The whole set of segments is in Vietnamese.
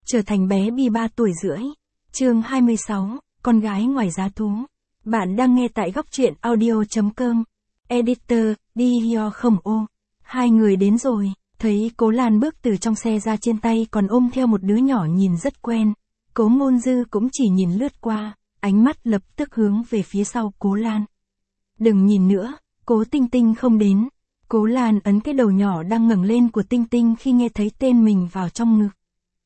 trở thành bé Bi 3 tuổi rưỡi. Chương 26, con gái ngoài giá thú. Bạn đang nghe tại góc truyện audio.com. Editor, đi hio không ô. Hai người đến rồi, thấy Cố Lan bước từ trong xe ra, trên tay còn ôm theo một đứa nhỏ nhìn rất quen. Cố Ngôn Dư cũng chỉ nhìn lướt qua, ánh mắt lập tức hướng về phía sau Cố Lan. Đừng nhìn nữa, Cố Tinh Tinh không đến. Cố Lan ấn cái đầu nhỏ đang ngẩng lên của Tinh Tinh khi nghe thấy tên mình vào trong ngực.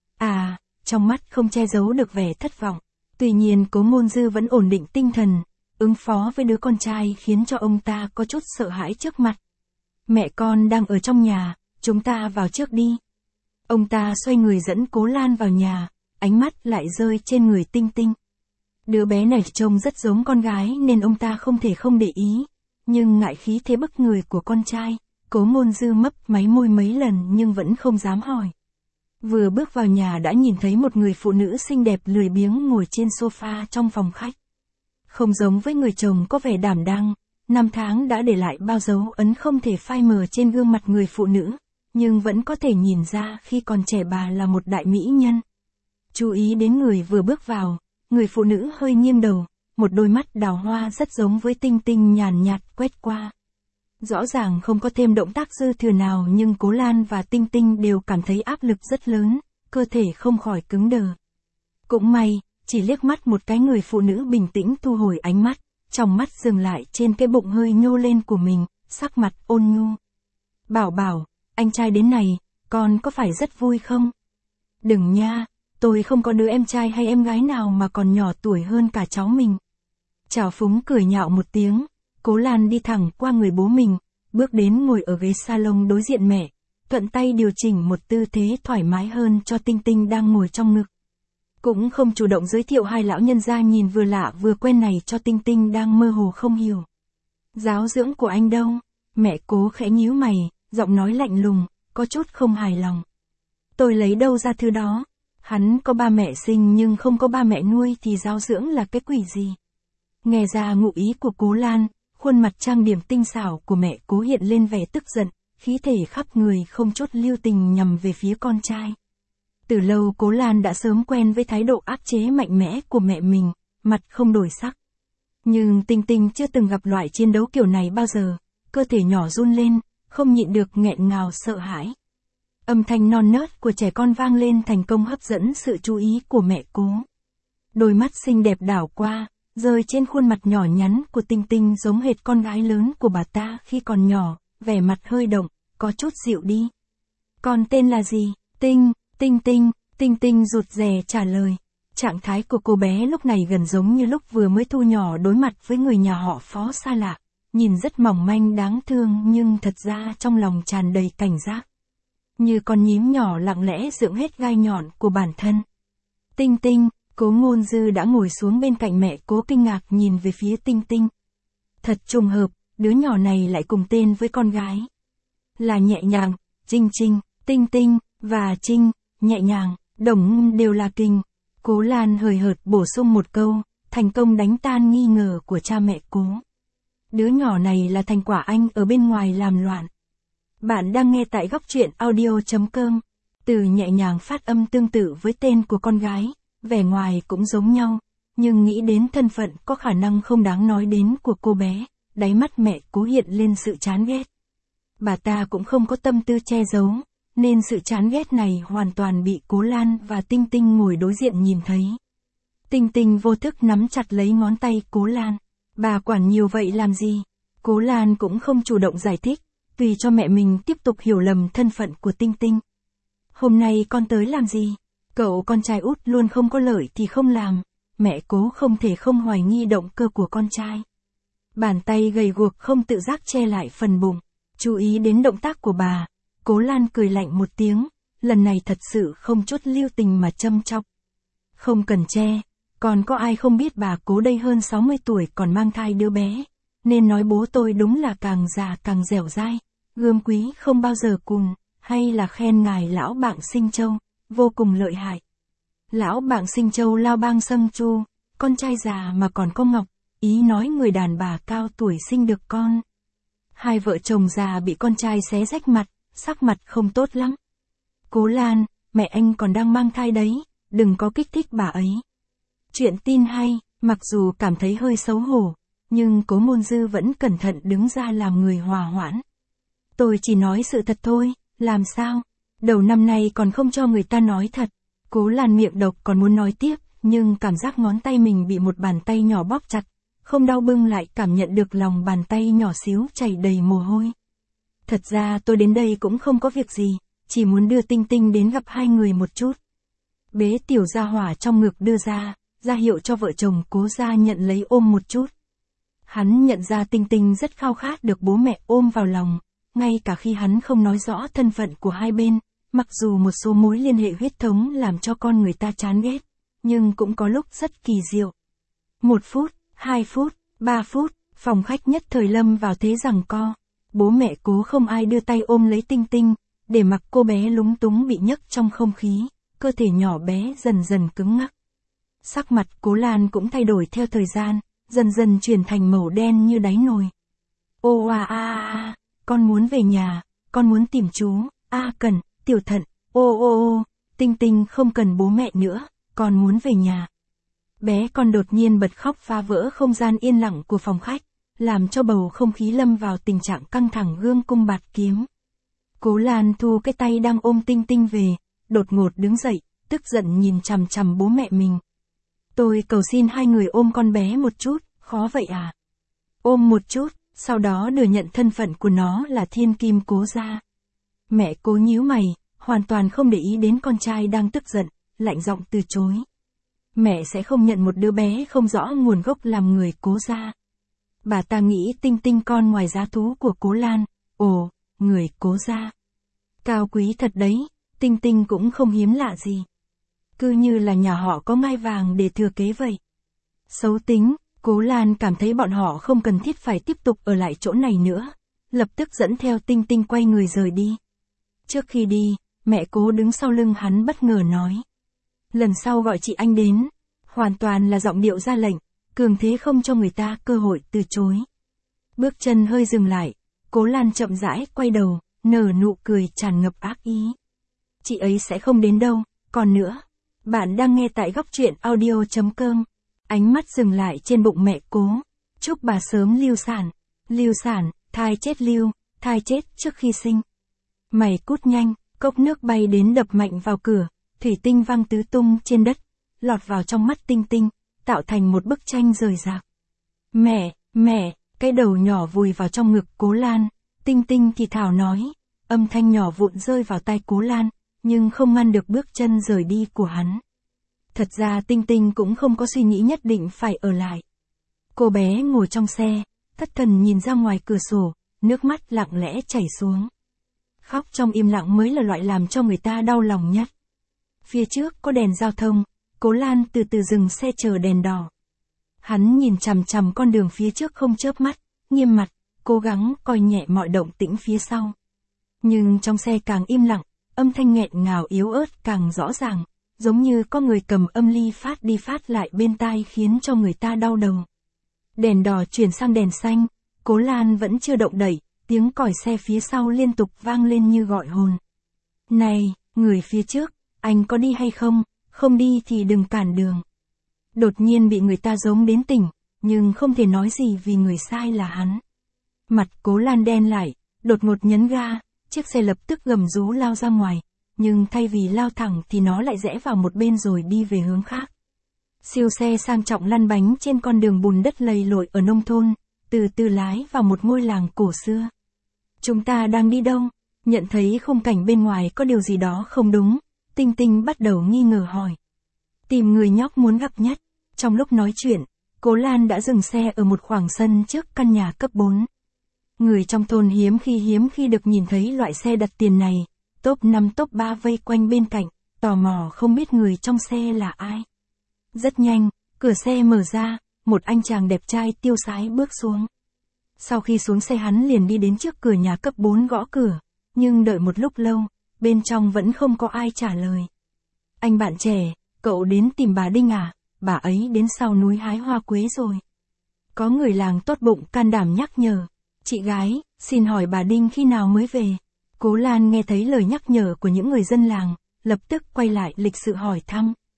Trong mắt không che giấu được vẻ thất vọng. Tuy nhiên Cố Ngôn Dư vẫn ổn định tinh thần, ứng phó với đứa con trai khiến cho ông ta có chút sợ hãi trước mặt. Mẹ con đang ở trong nhà, chúng ta vào trước đi. Ông ta xoay người dẫn Cố Lan vào nhà, ánh mắt lại rơi trên người Tinh Tinh. Đứa bé này trông rất giống con gái nên ông ta không thể không để ý, nhưng ngại khí thế bức người của con trai, Cố Ngôn Dư mấp máy môi mấy lần nhưng vẫn không dám hỏi. Vừa bước vào nhà đã nhìn thấy một người phụ nữ xinh đẹp lười biếng ngồi trên sofa trong phòng khách. Không giống với người chồng có vẻ đảm đang, năm tháng đã để lại bao dấu ấn không thể phai mờ trên gương mặt người phụ nữ, nhưng vẫn có thể nhìn ra khi còn trẻ bà là một đại mỹ nhân. Chú ý đến người vừa bước vào, người phụ nữ hơi nghiêng đầu, một đôi mắt đào hoa rất giống với Tinh Tinh nhàn nhạt quét qua. Rõ ràng không có thêm động tác dư thừa nào nhưng Cố Lan và Tinh Tinh đều cảm thấy áp lực rất lớn, cơ thể không khỏi cứng đờ. Cũng may, chỉ liếc mắt một cái người phụ nữ bình tĩnh thu hồi ánh mắt, trong mắt dừng lại trên cái bụng hơi nhô lên của mình, sắc mặt ôn nhu. Bảo Bảo, anh trai đến này, con có phải rất vui không? Đừng nha, tôi không có đứa em trai hay em gái nào mà còn nhỏ tuổi hơn cả cháu mình. Trào phúng cười nhạo một tiếng. Cố Lan đi thẳng qua người bố mình, bước đến ngồi ở ghế salon đối diện mẹ, thuận tay điều chỉnh một tư thế thoải mái hơn cho Tinh Tinh đang ngồi trong ngực. Cũng không chủ động giới thiệu hai lão nhân gia nhìn vừa lạ vừa quen này cho Tinh Tinh đang mơ hồ không hiểu. Giáo dưỡng của anh đâu? Mẹ Cố khẽ nhíu mày, giọng nói lạnh lùng, có chút không hài lòng. Tôi lấy đâu ra thứ đó? Hắn có ba mẹ sinh nhưng không có ba mẹ nuôi thì giáo dưỡng là cái quỷ gì? Nghe ra ngụ ý của Cố Lan, khuôn mặt trang điểm tinh xảo của mẹ Cố hiện lên vẻ tức giận, khí thể khắp người không chút lưu tình nhằm về phía con trai. Từ lâu Cố Lan đã sớm quen với thái độ áp chế mạnh mẽ của mẹ mình, mặt không đổi sắc. Nhưng Tinh Tinh chưa từng gặp loại chiến đấu kiểu này bao giờ, cơ thể nhỏ run lên, không nhịn được nghẹn ngào sợ hãi. Âm thanh non nớt của trẻ con vang lên thành công hấp dẫn sự chú ý của mẹ Cố. Đôi mắt xinh đẹp đảo qua, rơi trên khuôn mặt nhỏ nhắn của Tinh Tinh giống hệt con gái lớn của bà ta khi còn nhỏ, vẻ mặt hơi động, có chút dịu đi. Con tên là gì? Tinh Tinh rụt rè trả lời. Trạng thái của cô bé lúc này gần giống như lúc vừa mới thu nhỏ đối mặt với người nhà họ Phó xa lạ, nhìn rất mỏng manh đáng thương nhưng thật ra trong lòng tràn đầy cảnh giác. Như con nhím nhỏ lặng lẽ dưỡng hết gai nhọn của bản thân. Tinh, Cố Ngôn Dư đã ngồi xuống bên cạnh mẹ Cố kinh ngạc nhìn về phía Tinh Tinh. Thật trùng hợp, đứa nhỏ này lại cùng tên với con gái. Là nhẹ nhàng, Trinh, Tinh và Trinh, nhẹ nhàng, đồng đều là kinh. Cố Lan hời hợt bổ sung một câu, thành công đánh tan nghi ngờ của cha mẹ Cố. Đứa nhỏ này là thành quả anh ở bên ngoài làm loạn. Bạn đang nghe tại góc truyện audio.com. Từ nhẹ nhàng phát âm tương tự với tên của con gái, vẻ ngoài cũng giống nhau, nhưng nghĩ đến thân phận có khả năng không đáng nói đến của cô bé, đáy mắt mẹ Cố hiện lên sự chán ghét. Bà ta cũng không có tâm tư che giấu, nên sự chán ghét này hoàn toàn bị Cố Lan và Tinh Tinh ngồi đối diện nhìn thấy. Tinh Tinh vô thức nắm chặt lấy ngón tay Cố Lan. Bà quản nhiều vậy làm gì? Cố Lan cũng không chủ động giải thích, tùy cho mẹ mình tiếp tục hiểu lầm thân phận của Tinh Tinh. Hôm nay con tới làm gì? Cậu con trai út luôn không có lợi thì không làm, mẹ Cố không thể không hoài nghi động cơ của con trai. Bàn tay gầy guộc không tự giác che lại phần bụng, chú ý đến động tác của bà, Cố Lan cười lạnh một tiếng, lần này thật sự không chút lưu tình mà châm chọc. Không cần che, còn có ai không biết bà Cố đây hơn 60 tuổi còn mang thai đứa bé, nên nói bố tôi đúng là càng già càng dẻo dai, gươm quý không bao giờ cùn, hay là khen ngài lão Bạng Sinh Châu, vô cùng lợi hại. Lão Bạng Sinh Châu lao bang sâng chu, con trai già mà còn có ngọc, ý nói người đàn bà cao tuổi sinh được con. Hai vợ chồng già bị con trai xé rách mặt, sắc mặt không tốt lắm. Cố Lan, mẹ anh còn đang mang thai đấy, đừng có kích thích bà ấy. Chuyện tin hay, mặc dù cảm thấy hơi xấu hổ, nhưng Cố Môn Dư vẫn cẩn thận đứng ra làm người hòa hoãn. Tôi chỉ nói sự thật thôi, làm sao? Đầu năm nay còn không cho người ta nói thật. Cố Lan miệng độc còn muốn nói tiếp, nhưng cảm giác ngón tay mình bị một bàn tay nhỏ bóp chặt, không đau bưng lại cảm nhận được lòng bàn tay nhỏ xíu chảy đầy mồ hôi. Thật ra tôi đến đây cũng không có việc gì, chỉ muốn đưa Tinh Tinh đến gặp hai người một chút. Bế tiểu gia hỏa trong ngực đưa ra hiệu cho vợ chồng Cố gia nhận lấy ôm một chút. Hắn nhận ra Tinh Tinh rất khao khát được bố mẹ ôm vào lòng, ngay cả khi hắn không nói rõ thân phận của hai bên, mặc dù một số mối liên hệ huyết thống làm cho con người ta chán ghét, nhưng cũng có lúc rất kỳ diệu. 1 phút, 2 phút, 3 phút, phòng khách nhất thời lâm vào thế giằng co. Bố mẹ Cố không ai đưa tay ôm lấy Tinh Tinh, để mặc cô bé lúng túng bị nhấc trong không khí, cơ thể nhỏ bé dần dần cứng ngắc. Sắc mặt Cố Lan cũng thay đổi theo thời gian, dần dần chuyển thành màu đen như đáy nồi. Ô con muốn về nhà, con muốn tìm chú, Cần, Tiểu Thận, Tinh Tinh không cần bố mẹ nữa, con muốn về nhà. Bé con đột nhiên bật khóc phá vỡ không gian yên lặng của phòng khách, làm cho bầu không khí lâm vào tình trạng căng thẳng gương cung bạt kiếm. Cố Lan thu cái tay đang ôm Tinh Tinh về, đột ngột đứng dậy, tức giận nhìn chằm chằm bố mẹ mình. Tôi cầu xin hai người ôm con bé một chút, khó vậy à? Ôm một chút, sau đó thừa nhận thân phận của nó là thiên kim Cố gia. Mẹ Cố nhíu mày, hoàn toàn không để ý đến con trai đang tức giận, lạnh giọng từ chối. Mẹ sẽ không nhận một đứa bé không rõ nguồn gốc làm người Cố gia. Bà ta nghĩ Tinh Tinh con ngoài giá thú của Cố Lan, người Cố gia. Cao quý thật đấy, Tinh Tinh cũng không hiếm lạ gì. Cứ như là nhà họ có ngai vàng để thừa kế vậy. Xấu tính, Cố Lan cảm thấy bọn họ không cần thiết phải tiếp tục ở lại chỗ này nữa, lập tức dẫn theo Tinh Tinh quay người rời đi. Trước khi đi, mẹ Cố đứng sau lưng hắn bất ngờ nói. Lần sau gọi chị anh đến, hoàn toàn là giọng điệu ra lệnh, cường thế không cho người ta cơ hội từ chối. Bước chân hơi dừng lại, Cố Lan chậm rãi quay đầu, nở nụ cười tràn ngập ác ý. Chị ấy sẽ không đến đâu, còn nữa. Bạn đang nghe tại góc truyện audio.com. Ánh mắt dừng lại trên bụng mẹ Cố. Chúc bà sớm lưu sản. Lưu sản, thai chết trước khi sinh. Mày cút nhanh, cốc nước bay đến đập mạnh vào cửa, thủy tinh văng tứ tung trên đất, lọt vào trong mắt Tinh Tinh, tạo thành một bức tranh rời rạc. Mẹ, cái đầu nhỏ vùi vào trong ngực Cố Lan, Tinh Tinh thì thào nói, âm thanh nhỏ vụn rơi vào tai Cố Lan, nhưng không ngăn được bước chân rời đi của hắn. Thật ra Tinh Tinh cũng không có suy nghĩ nhất định phải ở lại. Cô bé ngồi trong xe, thất thần nhìn ra ngoài cửa sổ, nước mắt lặng lẽ chảy xuống. Khóc trong im lặng mới là loại làm cho người ta đau lòng nhất. Phía trước có đèn giao thông, Cố Lan từ từ dừng xe chờ đèn đỏ. Hắn nhìn chằm chằm con đường phía trước không chớp mắt, nghiêm mặt, cố gắng coi nhẹ mọi động tĩnh phía sau. Nhưng trong xe càng im lặng, âm thanh nghẹn ngào yếu ớt càng rõ ràng, giống như có người cầm âm ly phát đi phát lại bên tai khiến cho người ta đau đầu. Đèn đỏ chuyển sang đèn xanh, Cố Lan vẫn chưa động đậy, tiếng còi xe phía sau liên tục vang lên như gọi hồn. Này, người phía trước, anh có đi hay không? Không đi thì đừng cản đường. Đột nhiên bị người ta giống đến tỉnh, nhưng không thể nói gì vì người sai là hắn. Mặt Cố Lan đen lại, đột ngột nhấn ga, chiếc xe lập tức gầm rú lao ra ngoài, nhưng thay vì lao thẳng thì nó lại rẽ vào một bên rồi đi về hướng khác. Siêu xe sang trọng lăn bánh trên con đường bùn đất lầy lội ở nông thôn, từ từ lái vào một ngôi làng cổ xưa. Chúng ta đang đi đâu? Nhận thấy khung cảnh bên ngoài có điều gì đó không đúng, Tinh Tinh bắt đầu nghi ngờ hỏi. Tìm người nhóc muốn gặp nhất. Trong lúc nói chuyện, Cố Lan đã dừng xe ở một khoảng sân trước căn nhà cấp 4. Người trong thôn hiếm khi được nhìn thấy loại xe đặt tiền này, top 5 top 3 vây quanh bên cạnh, tò mò không biết người trong xe là ai. Rất nhanh, cửa xe mở ra, một anh chàng đẹp trai tiêu sái bước xuống. Sau khi xuống xe hắn liền đi đến trước cửa nhà cấp 4 gõ cửa, nhưng đợi một lúc lâu, bên trong vẫn không có ai trả lời. Anh bạn trẻ, cậu đến tìm bà Đinh à? Bà ấy đến sau núi hái hoa quế rồi. Có người làng tốt bụng can đảm nhắc nhở. Chị gái, xin hỏi bà Đinh khi nào mới về? Cố Lan nghe thấy lời nhắc nhở của những người dân làng, lập tức quay lại lịch sự hỏi thăm.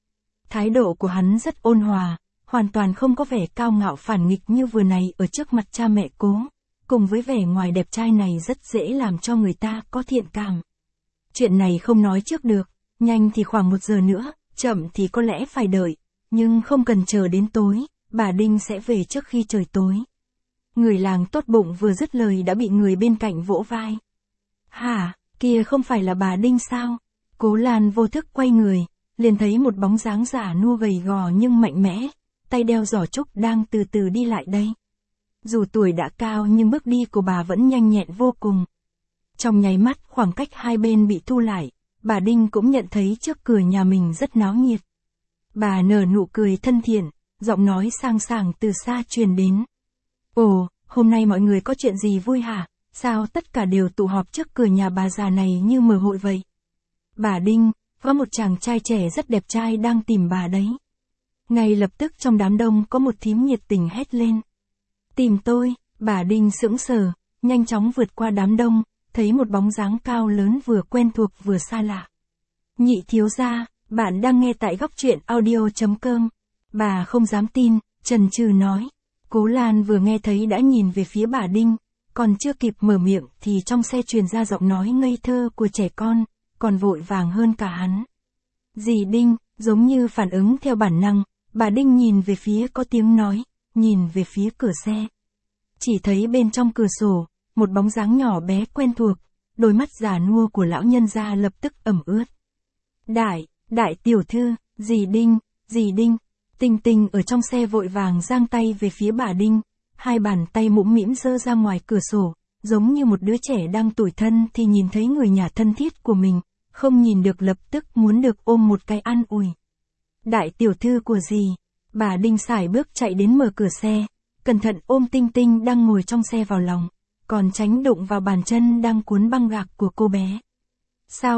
Thái độ của hắn rất ôn hòa, hoàn toàn không có vẻ cao ngạo phản nghịch như vừa này ở trước mặt cha mẹ Cố, cùng với vẻ ngoài đẹp trai này rất dễ làm cho người ta có thiện cảm. Chuyện này không nói trước được, nhanh thì khoảng 1 giờ nữa, chậm thì có lẽ phải đợi, nhưng không cần chờ đến tối, bà Đinh sẽ về trước khi trời tối. Người làng tốt bụng vừa dứt lời đã bị người bên cạnh vỗ vai. Hả, kia không phải là bà Đinh sao? Cố Lan vô thức quay người, liền thấy một bóng dáng già nua gầy gò nhưng mạnh mẽ, tay đeo giỏ trúc đang từ từ đi lại đây. Dù tuổi đã cao nhưng bước đi của bà vẫn nhanh nhẹn vô cùng. Trong nháy mắt khoảng cách hai bên bị thu lại, bà Đinh cũng nhận thấy trước cửa nhà mình rất náo nhiệt. Bà nở nụ cười thân thiện, giọng nói sang sảng từ xa truyền đến. Ồ, hôm nay mọi người có chuyện gì vui hả? Sao tất cả đều tụ họp trước cửa nhà bà già này như mở hội vậy? Bà Đinh, có một chàng trai trẻ rất đẹp trai đang tìm bà đấy. Ngay lập tức trong đám đông có một thím nhiệt tình hét lên. Tìm tôi, bà Đinh sững sờ, nhanh chóng vượt qua đám đông, thấy một bóng dáng cao lớn vừa quen thuộc vừa xa lạ. Nhị thiếu gia, bạn đang nghe tại góc truyện audio.com. Bà không dám tin, chần chừ nói. Cố Lan vừa nghe thấy đã nhìn về phía bà Đinh, còn chưa kịp mở miệng thì trong xe truyền ra giọng nói ngây thơ của trẻ con, còn vội vàng hơn cả hắn. Dì Đinh, giống như phản ứng theo bản năng, bà Đinh nhìn về phía có tiếng nói, nhìn về phía cửa xe. Chỉ thấy bên trong cửa sổ, một bóng dáng nhỏ bé quen thuộc, đôi mắt già nua của lão nhân gia lập tức ẩm ướt. Đại tiểu thư, dì Đinh, Tinh Tinh ở trong xe vội vàng giang tay về phía bà Đinh, hai bàn tay mũm mĩm giơ ra ngoài cửa sổ, giống như một đứa trẻ đang tủi thân thì nhìn thấy người nhà thân thiết của mình, không nhìn được lập tức muốn được ôm một cái an ủi. Đại tiểu thư của dì, bà Đinh sải bước chạy đến mở cửa xe, cẩn thận ôm Tinh Tinh đang ngồi trong xe vào lòng, còn tránh đụng vào bàn chân đang cuốn băng gạc của cô bé. Sao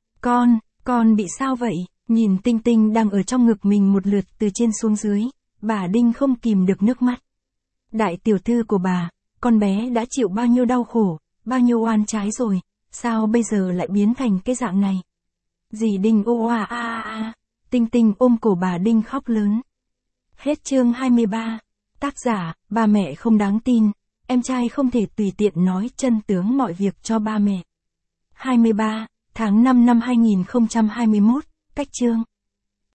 con bị sao vậy? Nhìn Tinh Tinh đang ở trong ngực mình một lượt từ trên xuống dưới, bà Đinh không kìm được nước mắt. Đại tiểu thư của bà, con bé đã chịu bao nhiêu đau khổ, bao nhiêu oan trái rồi, sao bây giờ lại biến thành cái dạng này? Dì Đinh Tinh Tinh ôm cổ bà Đinh khóc lớn. Hết chương 23. Tác giả, ba mẹ không đáng tin, em trai không thể tùy tiện nói chân tướng mọi việc cho ba mẹ. 23, tháng 5 năm 2021, cách chương.